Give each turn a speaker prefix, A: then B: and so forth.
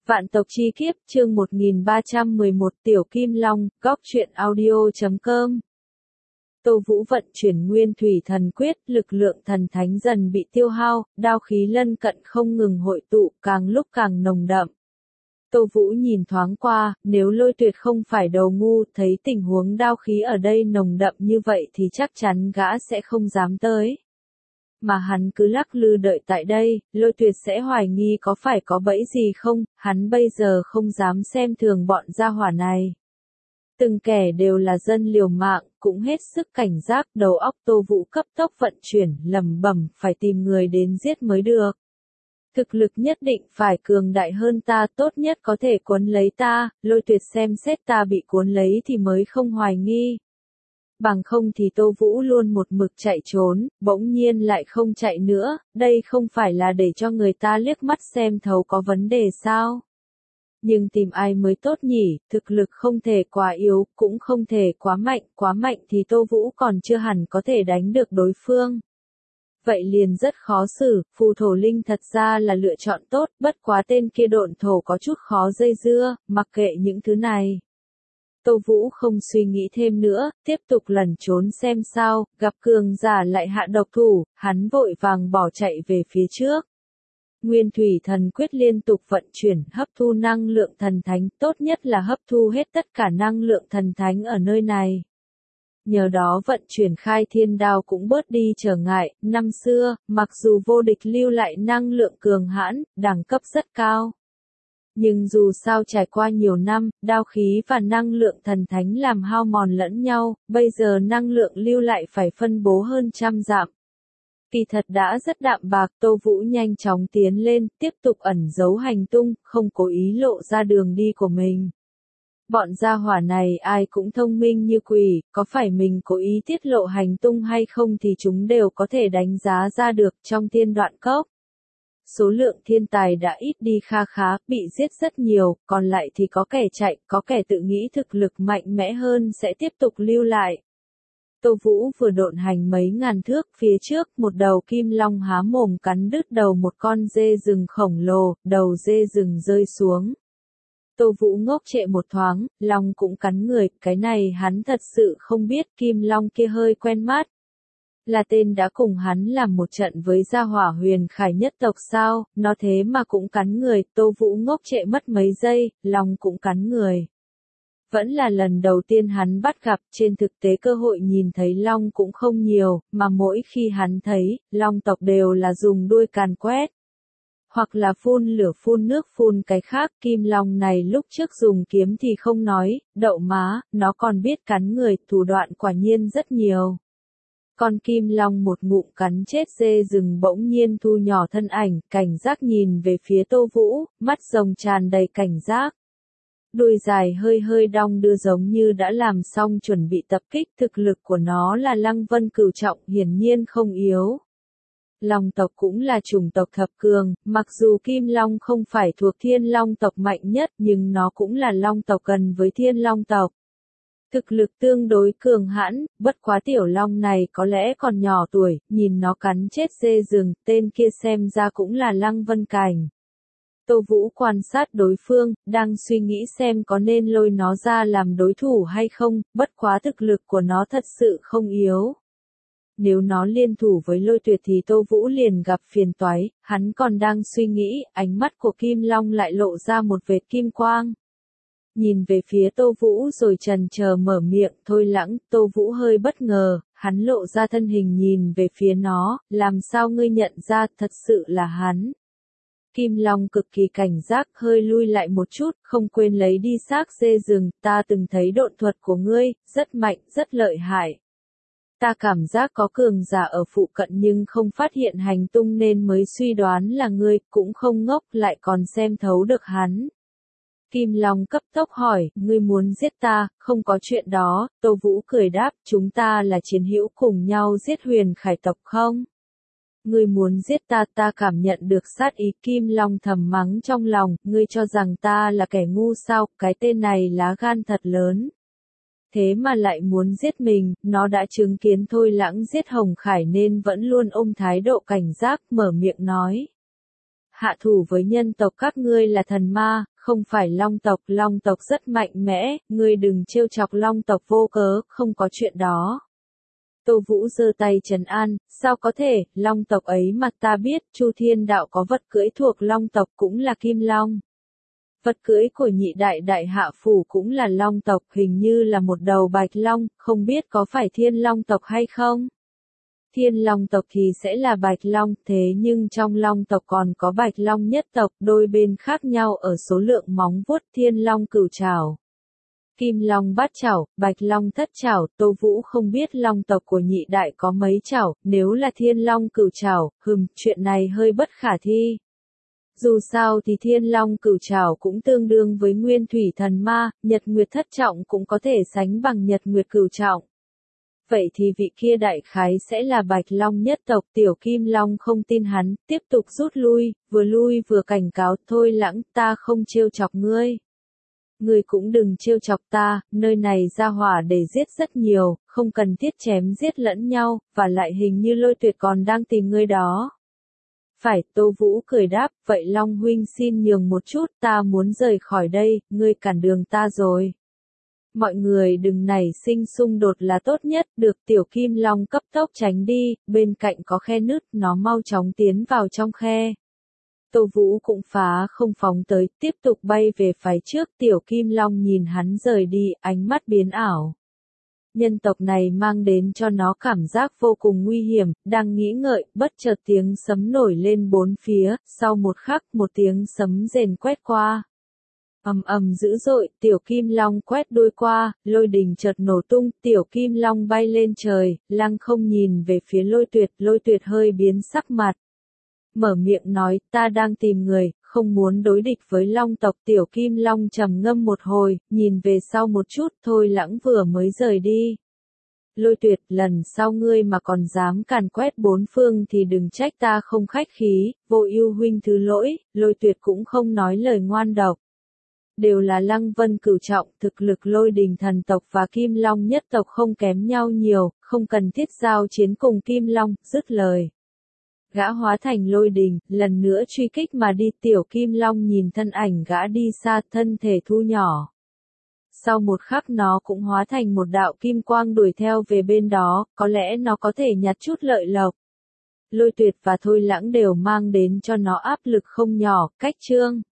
A: Vạn tộc chi kiếp, chương 1311, Tiểu Kim Long, góc truyện audio.com. Tô Vũ vận chuyển nguyên thủy thần quyết, lực lượng thần thánh dần bị tiêu hao, đao khí lân cận không ngừng hội tụ, càng lúc càng nồng đậm. Tô Vũ nhìn thoáng qua, nếu Lôi Tuyệt không phải đầu ngu, thấy tình huống đao khí ở đây nồng đậm như vậy thì chắc chắn gã sẽ không dám tới. Mà hắn cứ lắc lư đợi tại đây, Lôi Tuyệt sẽ hoài nghi có phải có bẫy gì không, hắn bây giờ không dám xem thường bọn gia hỏa này. Từng kẻ đều là dân liều mạng, cũng hết sức cảnh giác, đầu óc Tô Vũ cấp tốc vận chuyển, lẩm bẩm phải tìm người đến giết mới được. Thực lực nhất định phải cường đại hơn ta, tốt nhất có thể cuốn lấy ta, Lôi Tuyệt xem xét ta bị cuốn lấy thì mới không hoài nghi. Bằng không thì Tô Vũ luôn một mực chạy trốn, bỗng nhiên lại không chạy nữa, đây không phải là để cho người ta liếc mắt xem thấu có vấn đề sao? Nhưng tìm ai mới tốt nhỉ, thực lực không thể quá yếu, cũng không thể quá mạnh thì Tô Vũ còn chưa hẳn có thể đánh được đối phương. Vậy liền rất khó xử, phù thổ linh thật ra là lựa chọn tốt, bất quá tên kia độn thổ có chút khó dây dưa, mặc kệ những thứ này. Tô Vũ không suy nghĩ thêm nữa, tiếp tục lẩn trốn xem sao, gặp cường giả lại hạ độc thủ, hắn vội vàng bỏ chạy về phía trước. Nguyên thủy thần quyết liên tục vận chuyển, hấp thu năng lượng thần thánh, tốt nhất là hấp thu hết tất cả năng lượng thần thánh ở nơi này. Nhờ đó vận chuyển khai thiên đao cũng bớt đi trở ngại, năm xưa, mặc dù vô địch lưu lại năng lượng cường hãn, đẳng cấp rất cao. Nhưng dù sao trải qua nhiều năm, đao khí và năng lượng thần thánh làm hao mòn lẫn nhau, bây giờ năng lượng lưu lại phải phân bố hơn trăm dặm. Kỳ thật đã rất đạm bạc, Tô Vũ nhanh chóng tiến lên, tiếp tục ẩn giấu hành tung, không cố ý lộ ra đường đi của mình. Bọn gia hỏa này ai cũng thông minh như quỷ, có phải mình cố ý tiết lộ hành tung hay không thì chúng đều có thể đánh giá ra được trong thiên đoạn cốc. Số lượng thiên tài đã ít đi kha khá, bị giết rất nhiều, còn lại thì có kẻ chạy, có kẻ tự nghĩ thực lực mạnh mẽ hơn sẽ tiếp tục lưu lại. Tô Vũ vừa độn hành mấy ngàn thước phía trước, một đầu kim long há mồm cắn đứt đầu một con dê rừng khổng lồ, đầu dê rừng rơi xuống. Tô Vũ ngốc trệ một thoáng, long cũng cắn người, cái này hắn thật sự không biết, kim long kia hơi quen mắt. Là tên đã cùng hắn làm một trận với gia hỏa huyền khải nhất tộc sao, nó thế mà cũng cắn người, Tô Vũ ngốc trệ mất mấy giây, long cũng cắn người. Vẫn là lần đầu tiên hắn bắt gặp, trên thực tế cơ hội nhìn thấy long cũng không nhiều, mà mỗi khi hắn thấy, long tộc đều là dùng đuôi càn quét. Hoặc là phun lửa phun nước phun cái khác, kim long này lúc trước dùng kiếm thì không nói, đậu má, nó còn biết cắn người, thủ đoạn quả nhiên rất nhiều. Con kim long một ngụm cắn chết dê rừng bỗng nhiên thu nhỏ thân ảnh, cảnh giác nhìn về phía Tô Vũ, mắt rồng tràn đầy cảnh giác. Đuôi dài hơi hơi đong đưa giống như đã làm xong chuẩn bị tập kích, thực lực của nó là Lăng Vân cửu trọng, hiển nhiên không yếu. Long tộc cũng là chủng tộc thập cường, mặc dù Kim Long không phải thuộc Thiên Long tộc mạnh nhất nhưng nó cũng là Long tộc gần với Thiên Long tộc. Thực lực tương đối cường hãn, bất quá tiểu long này có lẽ còn nhỏ tuổi, nhìn nó cắn chết dê rừng, tên kia xem ra cũng là Lăng Vân cảnh. Tô Vũ quan sát đối phương, đang suy nghĩ xem có nên lôi nó ra làm đối thủ hay không, bất quá thực lực của nó thật sự không yếu. Nếu nó liên thủ với Lôi Tuyệt thì Tô Vũ liền gặp phiền toái, hắn còn đang suy nghĩ, ánh mắt của Kim Long lại lộ ra một vệt kim quang. Nhìn về phía Tô Vũ rồi chần chờ mở miệng, thôi lãng, Tô Vũ hơi bất ngờ, hắn lộ ra thân hình nhìn về phía nó, làm sao ngươi nhận ra, thật sự là hắn. Kim Long cực kỳ cảnh giác, hơi lui lại một chút, không quên lấy đi xác dê rừng, ta từng thấy độn thuật của ngươi, rất mạnh, rất lợi hại. Ta cảm giác có cường giả ở phụ cận nhưng không phát hiện hành tung nên mới suy đoán là ngươi, cũng không ngốc lại còn xem thấu được hắn. Kim Long cấp tốc hỏi, ngươi muốn giết ta, không có chuyện đó, Tô Vũ cười đáp, chúng ta là chiến hữu cùng nhau giết huyền khải tộc không? Ngươi muốn giết ta, ta cảm nhận được sát ý, Kim Long thầm mắng trong lòng, ngươi cho rằng ta là kẻ ngu sao, cái tên này lá gan thật lớn. Thế mà lại muốn giết mình, nó đã chứng kiến Thôi Lãng giết Hồng Khải nên vẫn luôn ôm thái độ cảnh giác, mở miệng nói. Hạ thủ với nhân tộc các ngươi là thần ma, không phải Long tộc rất mạnh mẽ, ngươi đừng trêu chọc Long tộc vô cớ, không có chuyện đó. Tô Vũ giơ tay trấn an, sao có thể, Long tộc ấy mà ta biết, Chu Thiên Đạo có vật cưỡi thuộc Long tộc cũng là Kim Long. Vật cưỡi của nhị đại đại hạ phủ cũng là Long tộc, hình như là một đầu bạch long, không biết có phải Thiên Long tộc hay không? Thiên Long tộc thì sẽ là bạch long, thế nhưng trong Long tộc còn có bạch long nhất tộc, đôi bên khác nhau ở số lượng móng vuốt. Thiên Long cửu trảo, Kim Long bát chảo, Bạch Long thất chảo. Tô Vũ không biết Long tộc của nhị đại có mấy chảo, nếu là Thiên Long cửu trảo, chuyện này hơi bất khả thi. Dù sao thì Thiên Long cửu trảo cũng tương đương với Nguyên Thủy Thần Ma, Nhật Nguyệt thất trọng cũng có thể sánh bằng Nhật Nguyệt cửu trọng. Vậy thì vị kia đại khái sẽ là Bạch Long nhất tộc. Tiểu Kim Long không tin hắn, tiếp tục rút lui vừa cảnh cáo, thôi Lãng, ta không trêu chọc ngươi. Ngươi cũng đừng trêu chọc ta, nơi này ra hỏa để giết rất nhiều, không cần thiết chém giết lẫn nhau, và lại hình như Lôi Tuyệt còn đang tìm ngươi đó. Phải, Tô Vũ cười đáp, vậy Long huynh xin nhường một chút, ta muốn rời khỏi đây, ngươi cản đường ta rồi. Mọi người đừng nảy sinh xung đột là tốt nhất, được. Tiểu Kim Long cấp tốc tránh đi, bên cạnh có khe nứt, nó mau chóng tiến vào trong khe. Tô Vũ cũng phá không phóng tới, tiếp tục bay về phía trước. Tiểu Kim Long nhìn hắn rời đi, ánh mắt biến ảo. Nhân tộc này mang đến cho nó cảm giác vô cùng nguy hiểm, đang nghĩ ngợi, bất chợt tiếng sấm nổi lên bốn phía, sau một khắc một tiếng sấm rền quét qua. Ầm ầm dữ dội, Tiểu Kim Long quét đuôi qua, lôi đình chợt nổ tung, Tiểu Kim Long bay lên trời, lăng không nhìn về phía Lôi Tuyệt hơi biến sắc mặt. Mở miệng nói, ta đang tìm người, không muốn đối địch với Long tộc. Tiểu Kim Long trầm ngâm một hồi, nhìn về sau một chút, thôi Lãng vừa mới rời đi. Lôi Tuyệt, lần sau ngươi mà còn dám càn quét bốn phương thì đừng trách ta không khách khí, Vô Ưu huynh thứ lỗi. Lôi Tuyệt cũng không nói lời ngoan độc. Đều là Lăng Vân cửu trọng, thực lực Lôi Đình thần tộc và Kim Long nhất tộc không kém nhau nhiều, không cần thiết giao chiến cùng Kim Long. Dứt lời, gã hóa thành lôi đình, lần nữa truy kích mà đi. Tiểu Kim Long nhìn thân ảnh gã đi xa, thân thể thu nhỏ. Sau một khắc nó cũng hóa thành một đạo kim quang đuổi theo về bên đó, có lẽ nó có thể nhặt chút lợi lộc. Lôi Tuyệt và Thôi Lãng đều mang đến cho nó áp lực không nhỏ. Cách chương